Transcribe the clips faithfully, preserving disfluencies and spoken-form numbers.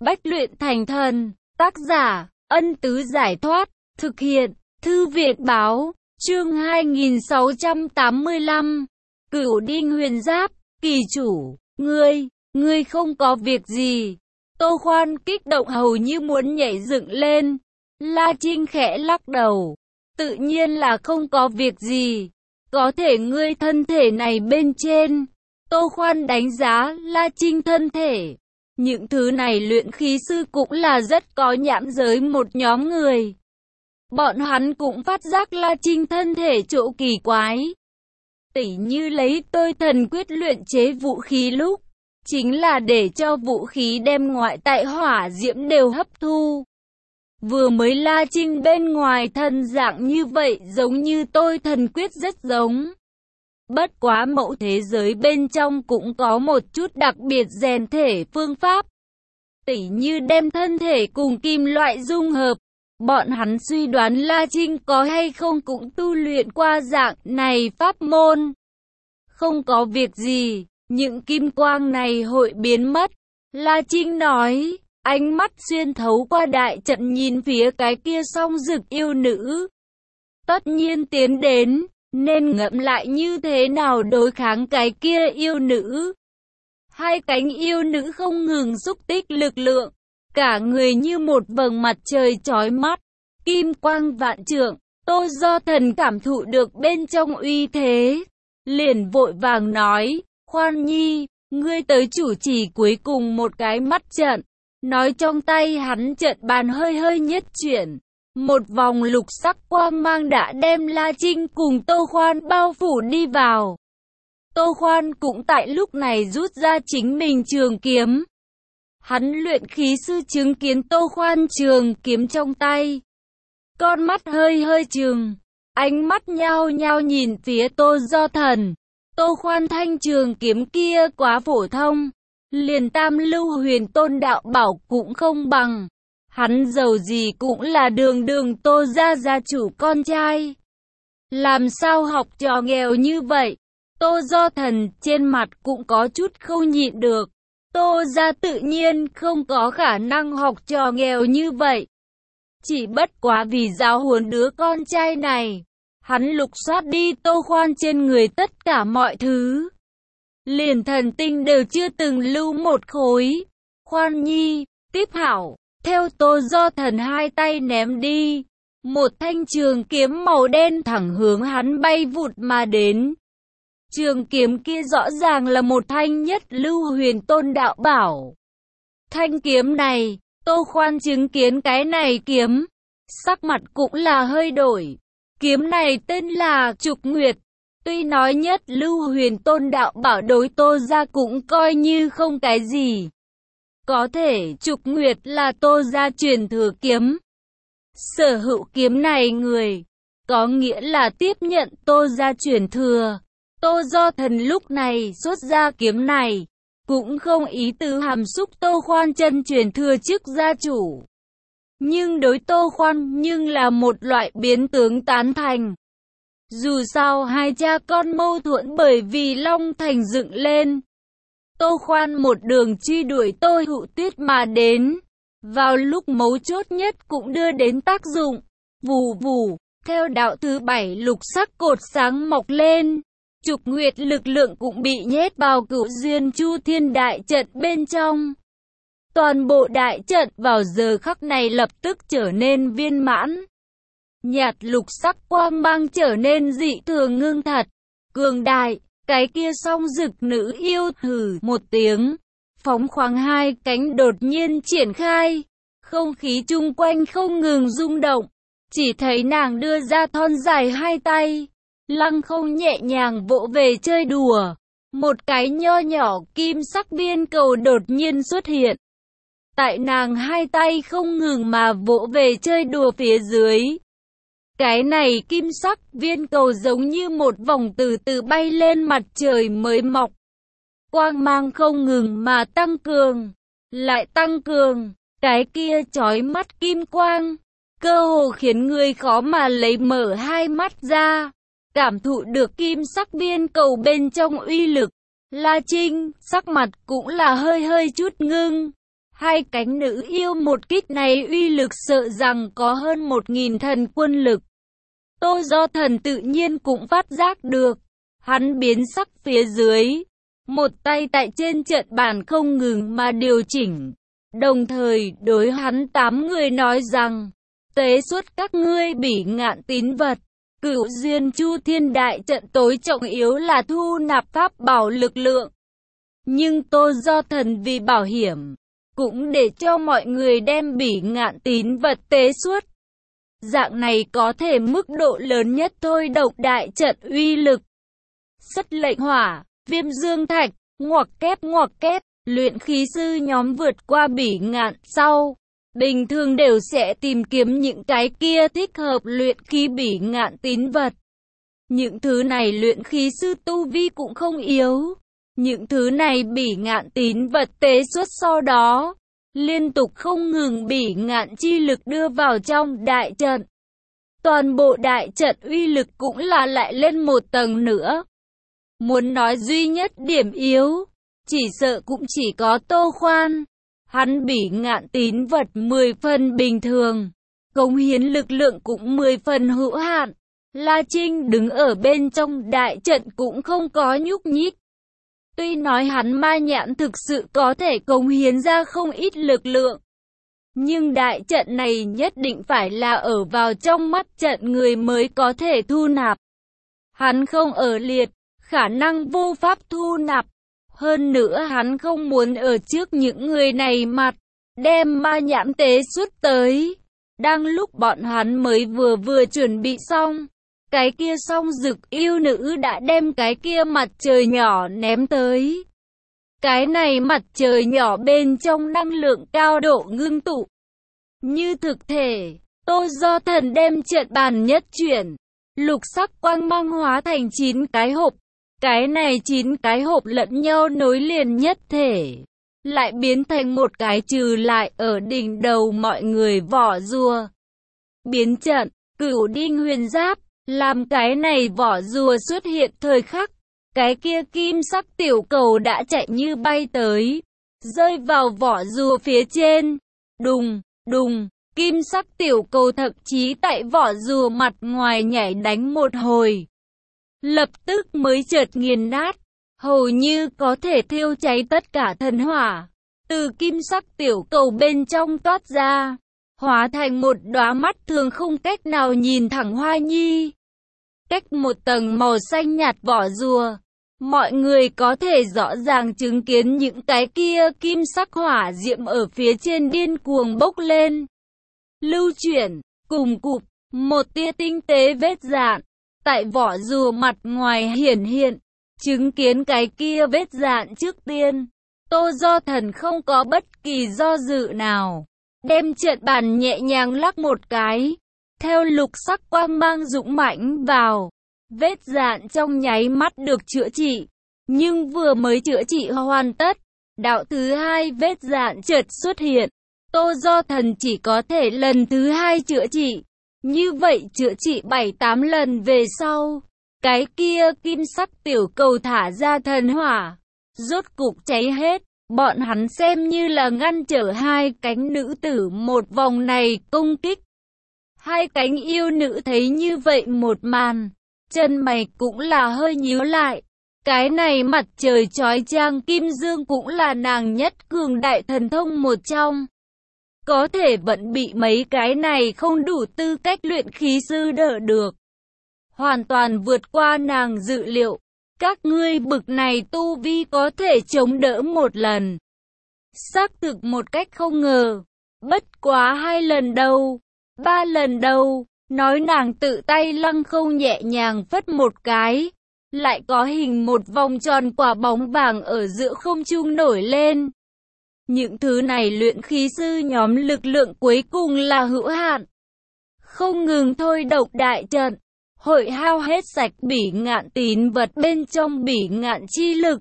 Bách luyện thành thần. Tác giả, Ân Tứ Giải Thoát. Thực hiện, Thư viện Báo. Chương hai nghìn sáu trăm tám mươi lăm. Cửu Đinh Huyền Giáp. Kỳ chủ, ngươi, ngươi không có việc gì. Tô Khoan kích động hầu như muốn nhảy dựng lên. La Trinh khẽ lắc đầu. Tự nhiên là không có việc gì. Có thể ngươi thân thể này bên trên. Tô Khoan đánh giá La Trinh thân thể. Những thứ này luyện khí sư cũng là rất có nhãn giới một nhóm người. Bọn hắn cũng phát giác La Trinh thân thể chỗ kỳ quái. Tỉ như lấy tôi thần quyết luyện chế vũ khí lúc, chính là để cho vũ khí đem ngoại tại hỏa diễm đều hấp thu. Vừa mới La Trinh bên ngoài thân dạng như vậy giống như tôi thần quyết rất giống. Bất quá mẫu thế giới bên trong cũng có một chút đặc biệt rèn thể phương pháp. Tỉ như đem thân thể cùng kim loại dung hợp. Bọn hắn suy đoán La Trinh có hay không cũng tu luyện qua dạng này pháp môn. Không có việc gì, những kim quang này hội biến mất. La Trinh nói, ánh mắt xuyên thấu qua đại trận nhìn phía cái kia song dực yêu nữ. Tất nhiên tiến đến, nên ngẫm lại như thế nào đối kháng cái kia yêu nữ. Hai cánh yêu nữ không ngừng xúc tích lực lượng, cả người như một vầng mặt trời chói mắt, kim quang vạn trượng. Tô Do Thần cảm thụ được bên trong uy thế, liền vội vàng nói, Khoan Nhi, ngươi tới chủ trì cuối cùng một cái mắt trận. Nói trong tay hắn trận bàn hơi hơi nhất chuyển, một vòng lục sắc quang mang đã đem La Trinh cùng Tô Khoan bao phủ đi vào. Tô Khoan cũng tại lúc này rút ra chính mình trường kiếm. Hắn luyện khí sư chứng kiến Tô Khoan trường kiếm trong tay, con mắt hơi hơi trừng, ánh mắt nhao nhao nhìn phía Tô Do Thần. Tô Khoan thanh trường kiếm kia quá phổ thông, liền tam lưu huyền tôn đạo bảo cũng không bằng. Hắn giàu gì cũng là đường đường Tô gia gia chủ con trai, làm sao học trò nghèo như vậy? Tô Do Thần trên mặt cũng có chút không nhịn được. Tô gia tự nhiên không có khả năng học trò nghèo như vậy. Chỉ bất quá vì giáo huấn đứa con trai này, hắn lục soát đi Tô Khoan trên người tất cả mọi thứ. Liền thần tinh đều chưa từng lưu một khối. Khoan Nhi, tiếp hảo, theo Tô Do Thần hai tay ném đi. Một thanh trường kiếm màu đen thẳng hướng hắn bay vụt mà đến. Trường kiếm kia rõ ràng là một thanh nhất lưu huyền tôn đạo bảo. Thanh kiếm này, Tô Khoan chứng kiến cái này kiếm, sắc mặt cũng là hơi đổi. Kiếm này tên là Trục Nguyệt. Tuy nói nhất lưu huyền tôn đạo bảo đối Tô gia cũng coi như không cái gì. Có thể Trục Nguyệt là Tô gia truyền thừa kiếm. Sở hữu kiếm này người, có nghĩa là tiếp nhận Tô gia truyền thừa. Tô Do Thần lúc này xuất ra kiếm này, cũng không ý tứ hàm xúc Tô Khoan chân truyền thừa chức gia chủ. Nhưng đối Tô Khoan nhưng là một loại biến tướng tán thành. Dù sao hai cha con mâu thuẫn bởi vì Long Thành dựng lên. Tô Khoan một đường truy đuổi Tô Hữu Tuyết mà đến. Vào lúc mấu chốt nhất cũng đưa đến tác dụng. Vù vù, theo đạo thứ bảy lục sắc cột sáng mọc lên. Trục Nguyệt lực lượng cũng bị nhét vào Cửu Duyên Chu Thiên đại trận bên trong. Toàn bộ đại trận vào giờ khắc này lập tức trở nên viên mãn. Nhạt lục sắc quang mang trở nên dị thường ngưng thật, cường đại. Cái kia song dực nữ yêu hừ một tiếng, phóng khoáng hai cánh đột nhiên triển khai. Không khí chung quanh không ngừng rung động. Chỉ thấy nàng đưa ra thon dài hai tay, lăng không nhẹ nhàng vỗ về chơi đùa. Một cái nho nhỏ kim sắc viên cầu đột nhiên xuất hiện. Tại nàng hai tay không ngừng mà vỗ về chơi đùa phía dưới. Cái này kim sắc viên cầu giống như một vòng từ từ bay lên mặt trời mới mọc. Quang mang không ngừng mà tăng cường, lại tăng cường. Cái kia chói mắt kim quang, cơ hồ khiến người khó mà lấy mở hai mắt ra. Cảm thụ được kim sắc viên cầu bên trong uy lực, La Trinh, sắc mặt cũng là hơi hơi chút ngưng. Hai cánh nữ yêu một kích này uy lực sợ rằng có hơn một nghìn thần quân lực. Tô Do Thần tự nhiên cũng phát giác được. Hắn biến sắc phía dưới. Một tay tại trên trận bàn không ngừng mà điều chỉnh. Đồng thời đối hắn tám người nói rằng, tế xuất các ngươi Bỉ Ngạn tín vật. Cửu duyên chu thiên đại trận tối trọng yếu là thu nạp pháp bảo lực lượng. Nhưng Tô Do Thần vì bảo hiểm, cũng để cho mọi người đem Bỉ Ngạn tín vật tế xuất. Dạng này có thể mức độ lớn nhất thôi độc đại trận uy lực. Sất lệnh hỏa, viêm dương thạch, ngoặc kép ngoặc kép, luyện khí sư nhóm vượt qua Bỉ Ngạn sau. Bình thường đều sẽ tìm kiếm những cái kia thích hợp luyện khí Bỉ Ngạn tín vật. Những thứ này luyện khí sư tu vi cũng không yếu. Những thứ này Bỉ Ngạn tín vật tế xuất sau đó, liên tục không ngừng Bỉ Ngạn chi lực đưa vào trong đại trận. Toàn bộ đại trận uy lực cũng là lại lên một tầng nữa. Muốn nói duy nhất điểm yếu, chỉ sợ cũng chỉ có Tô Khoan. Hắn Bỉ Ngạn tín vật mười phần bình thường, cống hiến lực lượng cũng mười phần hữu hạn. La Trinh đứng ở bên trong đại trận cũng không có nhúc nhích. Tuy nói hắn ma nhãn thực sự có thể cống hiến ra không ít lực lượng, nhưng đại trận này nhất định phải là ở vào trong mắt trận người mới có thể thu nạp. Hắn không ở liệt, khả năng vô pháp thu nạp. Hơn nữa hắn không muốn ở trước những người này mặt, đem ma nhãn tế xuất tới. Đang lúc bọn hắn mới vừa vừa chuẩn bị xong, cái kia song dực yêu nữ đã đem cái kia mặt trời nhỏ ném tới. Cái này mặt trời nhỏ bên trong năng lượng cao độ ngưng tụ. Như thực thể, Tô Do Thần đem trận bàn nhất chuyển, lục sắc quang mang hóa thành chín cái hộp. Cái này chín cái hộp lẫn nhau nối liền nhất thể, lại biến thành một cái trừ lại ở đỉnh đầu mọi người vỏ rùa. Biến trận, Cửu Đinh Huyền Giáp, làm cái này vỏ rùa xuất hiện thời khắc, cái kia kim sắc tiểu cầu đã chạy như bay tới, rơi vào vỏ rùa phía trên. Đùng, đùng, kim sắc tiểu cầu thậm chí tại vỏ rùa mặt ngoài nhảy đánh một hồi. Lập tức mới chợt nghiền nát, hầu như có thể thiêu cháy tất cả thần hỏa. Từ kim sắc tiểu cầu bên trong toát ra, hóa thành một đóa mắt thường không cách nào nhìn thẳng hoa nhi. Cách một tầng màu xanh nhạt vỏ rùa, mọi người có thể rõ ràng chứng kiến những cái kia kim sắc hỏa diệm ở phía trên điên cuồng bốc lên. Lưu chuyển, cùng cụp, một tia tinh tế vết dạn. Tại vỏ rùa mặt ngoài hiển hiện, chứng kiến cái kia vết dạn trước tiên. Tô Do Thần không có bất kỳ do dự nào, đem trận bàn nhẹ nhàng lắc một cái, theo lục sắc quang mang dũng mãnh vào. Vết dạn trong nháy mắt được chữa trị, nhưng vừa mới chữa trị hoàn tất, đạo thứ hai vết dạn chợt xuất hiện. Tô Do Thần chỉ có thể lần thứ hai chữa trị. Như vậy chữa trị bảy tám lần về sau, cái kia kim sắc tiểu cầu thả ra thần hỏa, rốt cục cháy hết. Bọn hắn xem như là ngăn trở hai cánh nữ tử một vòng này công kích. Hai cánh yêu nữ thấy như vậy một màn, chân mày cũng là hơi nhíu lại. Cái này mặt trời chói chang kim dương cũng là nàng nhất cường đại thần thông một trong. Có thể vẫn bị mấy cái này không đủ tư cách luyện khí sư đỡ được. Hoàn toàn vượt qua nàng dự liệu. Các ngươi bực này tu vi có thể chống đỡ một lần. Xác thực một cách không ngờ. Bất quá hai lần đâu, ba lần đâu. Nói nàng tự tay lăng không nhẹ nhàng phất một cái. Lại có hình một vòng tròn quả bóng vàng ở giữa không trung nổi lên. Những thứ này luyện khí sư nhóm lực lượng cuối cùng là hữu hạn. Không ngừng thôi độc đại trận, hội hao hết sạch Bỉ Ngạn tín vật bên trong Bỉ Ngạn chi lực.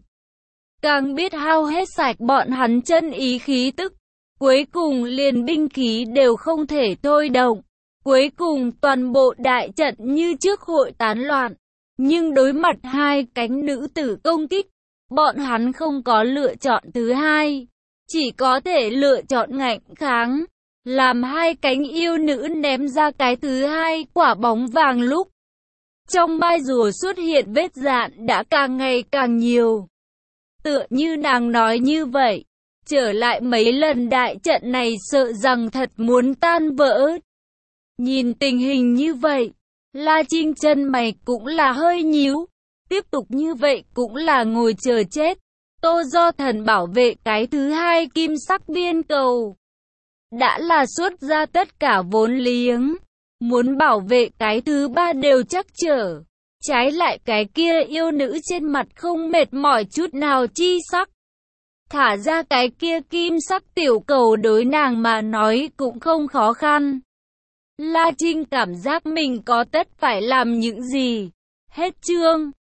Càng biết hao hết sạch bọn hắn chân ý khí tức. Cuối cùng liền binh khí đều không thể thôi động. Cuối cùng toàn bộ đại trận như trước hội tán loạn. Nhưng đối mặt hai cánh nữ tử công kích, bọn hắn không có lựa chọn thứ hai. chỉ có thể lựa chọn ngạnh kháng, làm hai cánh yêu nữ ném ra cái thứ hai quả bóng vàng lúc trong mai rùa xuất hiện vết dạn đã càng ngày càng nhiều. Tựa như nàng nói như vậy, trở lại mấy lần đại trận này sợ rằng thật muốn tan vỡ. Nhìn tình hình như vậy, La Trinh chân mày cũng là hơi nhíu, tiếp tục như vậy cũng là ngồi chờ chết. Tô Do Thần bảo vệ cái thứ hai kim sắc biên cầu, đã là xuất ra tất cả vốn liếng, muốn bảo vệ cái thứ ba đều chắc trở. Trái lại cái kia yêu nữ trên mặt không mệt mỏi chút nào chi sắc. Thả ra cái kia kim sắc tiểu cầu đối nàng mà nói cũng không khó khăn. La Trinh cảm giác mình có tất phải làm những gì. Hết chương.